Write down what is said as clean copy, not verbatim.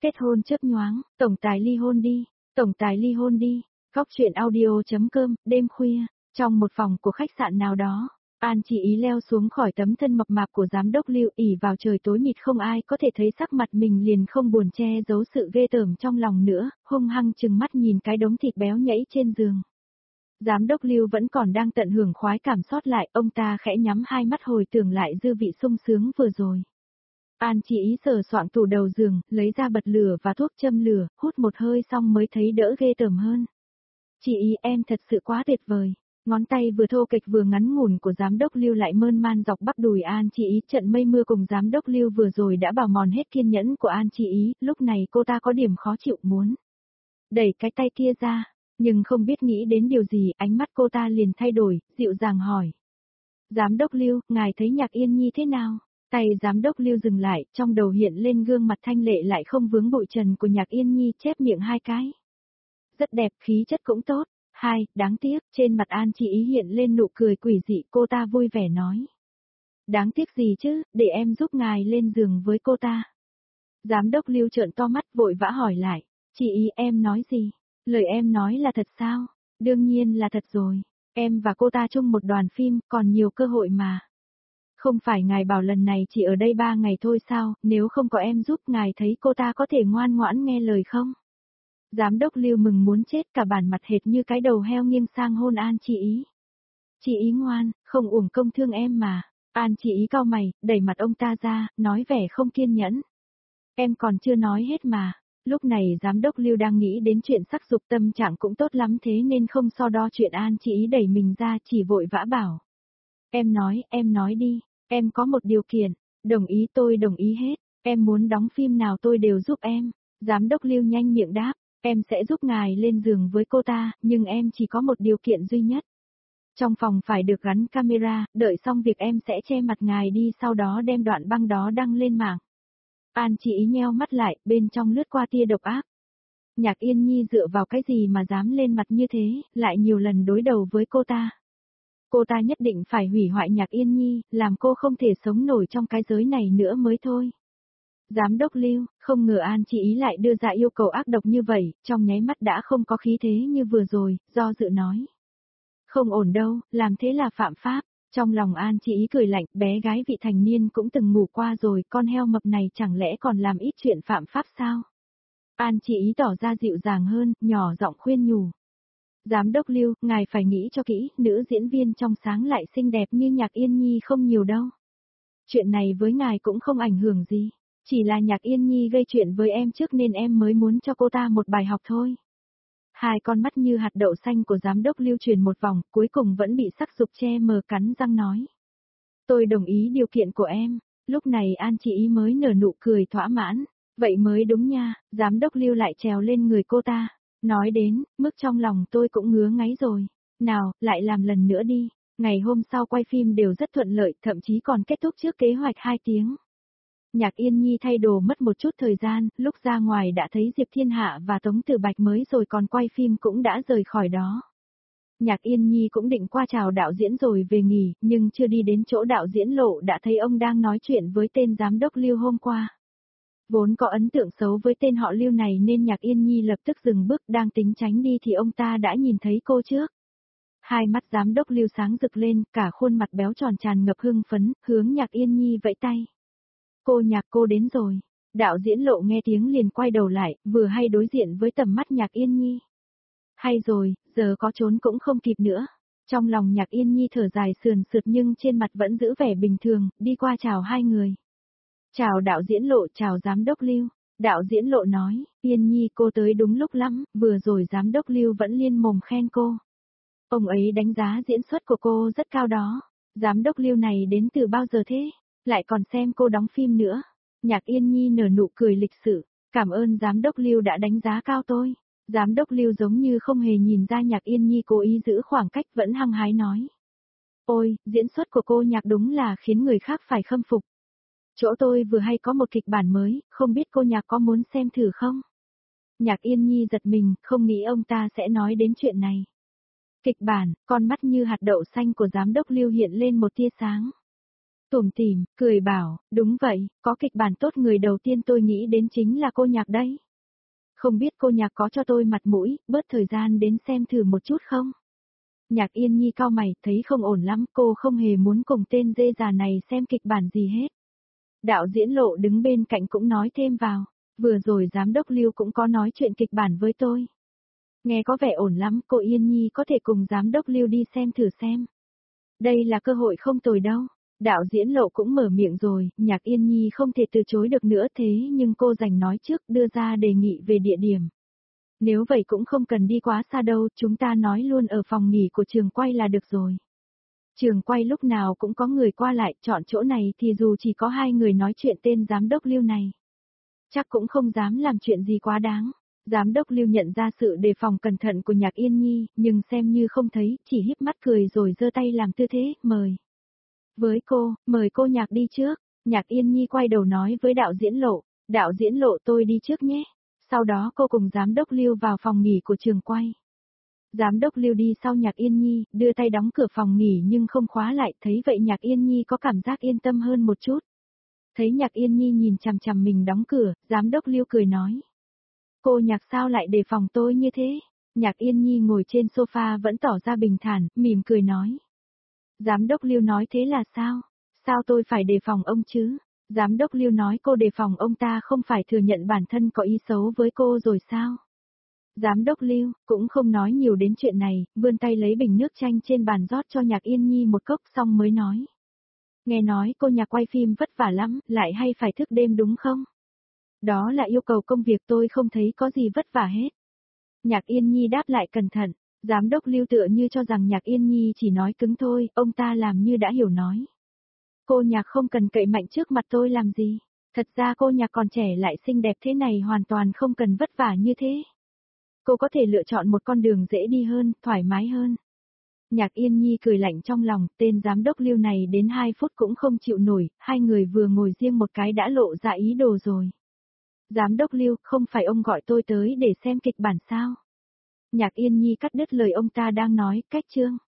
Kết hôn chớp nhoáng, tổng tài ly hôn đi, tổng tài ly hôn đi. Góc truyện audio.com, đêm khuya, trong một phòng của khách sạn nào đó, An Chỉ Ý leo xuống khỏi tấm thân mập mạp của giám đốc Lưu, ỉ vào trời tối mịt không ai có thể thấy sắc mặt mình liền không buồn che giấu sự ghê tởm trong lòng nữa, hung hăng chừng mắt nhìn cái đống thịt béo nhẫy trên giường. Giám đốc Lưu vẫn còn đang tận hưởng khoái cảm sót lại, ông ta khẽ nhắm hai mắt hồi tưởng lại dư vị sung sướng vừa rồi. An Chỉ Ý sờ soạng tủ đầu giường, lấy ra bật lửa và thuốc châm lửa, hút một hơi xong mới thấy đỡ ghê tởm hơn. Chị Ý em thật sự quá tuyệt vời. Ngón tay vừa thô kệch vừa ngắn ngủn của giám đốc Lưu lại mơn man dọc bắp đùi An Chỉ Ý. Trận mây mưa cùng giám đốc Lưu vừa rồi đã bào mòn hết kiên nhẫn của An Chỉ Ý, lúc này cô ta có điểm khó chịu muốn đẩy cái tay kia ra, nhưng không biết nghĩ đến điều gì, ánh mắt cô ta liền thay đổi, dịu dàng hỏi. Giám đốc Lưu, ngài thấy Nhạc Yên Nhi thế nào? Tay giám đốc Lưu dừng lại, trong đầu hiện lên gương mặt thanh lệ lại không vướng bụi trần của Nhạc Yên Nhi, chép miệng hai cái. Rất đẹp, khí chất cũng tốt. Đáng tiếc, trên mặt An Chỉ Ý hiện lên nụ cười quỷ dị, cô ta vui vẻ nói. Đáng tiếc gì chứ, để em giúp ngài lên giường với cô ta. Giám đốc Lưu trợn to mắt vội vã hỏi lại, chị Ý em nói gì? Lời em nói là thật sao? Đương nhiên là thật rồi, em và cô ta chung một đoàn phim, còn nhiều cơ hội mà. Không phải ngài bảo lần này chỉ ở đây 3 ngày thôi sao, nếu không có em giúp ngài thấy cô ta có thể ngoan ngoãn nghe lời không? Giám đốc Lưu mừng muốn chết, cả bản mặt hệt như cái đầu heo nghiêng sang hôn An Chỉ Ý. Chị Ý ngoan, không uổng công thương em mà. An Chỉ Ý cau mày, đẩy mặt ông ta ra, nói vẻ không kiên nhẫn. Em còn chưa nói hết mà. Lúc này giám đốc Lưu đang nghĩ đến chuyện sắc dục, tâm trạng cũng tốt lắm thế nên không so đo chuyện An Chỉ Ý đẩy mình ra, chỉ vội vã bảo. Em nói đi, em có một điều kiện, đồng ý tôi đồng ý hết, em muốn đóng phim nào tôi đều giúp em. Giám đốc Lưu nhanh miệng đáp. Em sẽ giúp ngài lên giường với cô ta, nhưng em chỉ có một điều kiện duy nhất. Trong phòng phải được gắn camera, đợi xong việc em sẽ che mặt ngài đi, sau đó đem đoạn băng đó đăng lên mạng. An Chỉ Ý nheo mắt lại, bên trong lướt qua tia độc ác. Nhạc Yên Nhi dựa vào cái gì mà dám lên mặt như thế, lại nhiều lần đối đầu với cô ta. Cô ta nhất định phải hủy hoại Nhạc Yên Nhi, làm cô không thể sống nổi trong cái giới này nữa mới thôi. Giám đốc Lưu, không ngờ An Chỉ Ý lại đưa ra yêu cầu ác độc như vậy, trong nháy mắt đã không có khí thế như vừa rồi, do dự nói. Không ổn đâu, làm thế là phạm pháp. Trong lòng An Chỉ Ý cười lạnh, bé gái vị thành niên cũng từng ngủ qua rồi, con heo mập này chẳng lẽ còn làm ít chuyện phạm pháp sao? An Chỉ Ý tỏ ra dịu dàng hơn, nhỏ giọng khuyên nhủ. Giám đốc Lưu, ngài phải nghĩ cho kỹ, nữ diễn viên trong sáng lại xinh đẹp như Nhạc Yên Nhi không nhiều đâu. Chuyện này với ngài cũng không ảnh hưởng gì. Chỉ là Nhạc Yên Nhi gây chuyện với em trước nên em mới muốn cho cô ta một bài học thôi. Hai con mắt như hạt đậu xanh của giám đốc Lưu chuyển một vòng, cuối cùng vẫn bị sắc dục che mờ, cắn răng nói. Tôi đồng ý điều kiện của em. Lúc này An Chỉ Ý mới nở nụ cười thỏa mãn. Vậy mới đúng nha, giám đốc Lưu lại trèo lên người cô ta. Nói đến, mức trong lòng tôi cũng ngứa ngáy rồi. Nào, lại làm lần nữa đi. Ngày hôm sau quay phim đều rất thuận lợi, thậm chí còn kết thúc trước kế hoạch 2 tiếng. Nhạc Yên Nhi thay đồ mất một chút thời gian, lúc ra ngoài đã thấy Diệp Thiên Hạ và Tống Tử Bạch mới rồi, còn quay phim cũng đã rời khỏi đó. Nhạc Yên Nhi cũng định qua chào đạo diễn rồi về nghỉ, nhưng chưa đi đến chỗ đạo diễn Lộ đã thấy ông đang nói chuyện với tên giám đốc Lưu hôm qua. Vốn có ấn tượng xấu với tên họ Lưu này nên Nhạc Yên Nhi lập tức dừng bước, đang tính tránh đi thì ông ta đã nhìn thấy cô trước. Hai mắt giám đốc Lưu sáng rực lên, cả khuôn mặt béo tròn tràn ngập hưng phấn, hướng Nhạc Yên Nhi vẫy tay. Cô Nhạc, cô đến rồi. Đạo diễn Lộ nghe tiếng liền quay đầu lại, vừa hay đối diện với tầm mắt Nhạc Yên Nhi. Hay rồi, giờ có trốn cũng không kịp nữa. Trong lòng Nhạc Yên Nhi thở dài sườn sượt nhưng trên mặt vẫn giữ vẻ bình thường, đi qua chào hai người. Chào đạo diễn Lộ, chào giám đốc Lưu. Đạo diễn Lộ nói, Yên Nhi cô tới đúng lúc lắm, vừa rồi giám đốc Lưu vẫn liên mồm khen cô. Ông ấy đánh giá diễn xuất của cô rất cao đó. Giám đốc Lưu này đến từ bao giờ thế? Lại còn xem cô đóng phim nữa. Nhạc Yên Nhi nở nụ cười lịch sự. Cảm ơn giám đốc Lưu đã đánh giá cao tôi. Giám đốc Lưu giống như không hề nhìn ra Nhạc Yên Nhi cố ý giữ khoảng cách, vẫn hăng hái nói. Ôi, diễn xuất của cô Nhạc đúng là khiến người khác phải khâm phục. Chỗ tôi vừa hay có một kịch bản mới, không biết cô Nhạc có muốn xem thử không? Nhạc Yên Nhi giật mình, không nghĩ ông ta sẽ nói đến chuyện này. Kịch bản, con mắt như hạt đậu xanh của giám đốc Lưu hiện lên một tia sáng. tủm tỉm, cười bảo, đúng vậy, có kịch bản tốt người đầu tiên tôi nghĩ đến chính là cô Nhạc đấy. Không biết cô Nhạc có cho tôi mặt mũi, bớt thời gian đến xem thử một chút không? Nhạc Yên Nhi cau mày, thấy không ổn lắm, cô không hề muốn cùng tên dê già này xem kịch bản gì hết. Đạo diễn Lộ đứng bên cạnh cũng nói thêm vào, vừa rồi giám đốc Lưu cũng có nói chuyện kịch bản với tôi. Nghe có vẻ ổn lắm, cô Yên Nhi có thể cùng giám đốc Lưu đi xem thử xem. Đây là cơ hội không tồi đâu. Đạo diễn Lộ cũng mở miệng rồi, Nhạc Yên Nhi không thể từ chối được nữa thế nhưng cô dành nói trước đưa ra đề nghị về địa điểm. Nếu vậy cũng không cần đi quá xa đâu, chúng ta nói luôn ở phòng nghỉ của trường quay là được rồi. Trường quay lúc nào cũng có người qua lại, chọn chỗ này thì dù chỉ có 2 người nói chuyện tên giám đốc Lưu này. Chắc cũng không dám làm chuyện gì quá đáng. Giám đốc Lưu nhận ra sự đề phòng cẩn thận của Nhạc Yên Nhi, nhưng xem như không thấy, chỉ híp mắt cười rồi giơ tay làm tư thế, mời. Với cô, mời cô Nhạc đi trước. Nhạc Yên Nhi quay đầu nói với đạo diễn Lộ, đạo diễn Lộ tôi đi trước nhé. Sau đó cô cùng giám đốc Lưu vào phòng nghỉ của trường quay. Giám đốc Lưu đi sau Nhạc Yên Nhi, đưa tay đóng cửa phòng nghỉ nhưng không khóa lại, thấy vậy Nhạc Yên Nhi có cảm giác yên tâm hơn một chút. Thấy Nhạc Yên Nhi nhìn chằm chằm mình đóng cửa, giám đốc Lưu cười nói. Cô Nhạc sao lại đề phòng tôi như thế? Nhạc Yên Nhi ngồi trên sofa vẫn tỏ ra bình thản, mỉm cười nói. Giám đốc Lưu nói thế là sao? Sao tôi phải đề phòng ông chứ? Giám đốc Lưu nói cô đề phòng ông ta không phải thừa nhận bản thân có ý xấu với cô rồi sao? Giám đốc Lưu cũng không nói nhiều đến chuyện này, vươn tay lấy bình nước chanh trên bàn rót cho Nhạc Yên Nhi một cốc xong mới nói. Nghe nói cô Nhạc quay phim vất vả lắm, lại hay phải thức đêm đúng không? Đó là yêu cầu công việc tôi không thấy có gì vất vả hết. Nhạc Yên Nhi đáp lại cẩn thận, giám đốc Lưu tựa như cho rằng Nhạc Yên Nhi chỉ nói cứng thôi, ông ta làm như đã hiểu nói. Cô Nhạc không cần cậy mạnh trước mặt tôi làm gì, thật ra cô Nhạc còn trẻ lại xinh đẹp thế này hoàn toàn không cần vất vả như thế. Cô có thể lựa chọn một con đường dễ đi hơn, thoải mái hơn. Nhạc Yên Nhi cười lạnh trong lòng, tên giám đốc Lưu này đến 2 phút cũng không chịu nổi, 2 người vừa ngồi riêng một cái đã lộ ra ý đồ rồi. Giám đốc Lưu, không phải ông gọi tôi tới để xem kịch bản sao? Nhạc Yên Nhi cắt đứt lời ông ta đang nói, cách chương.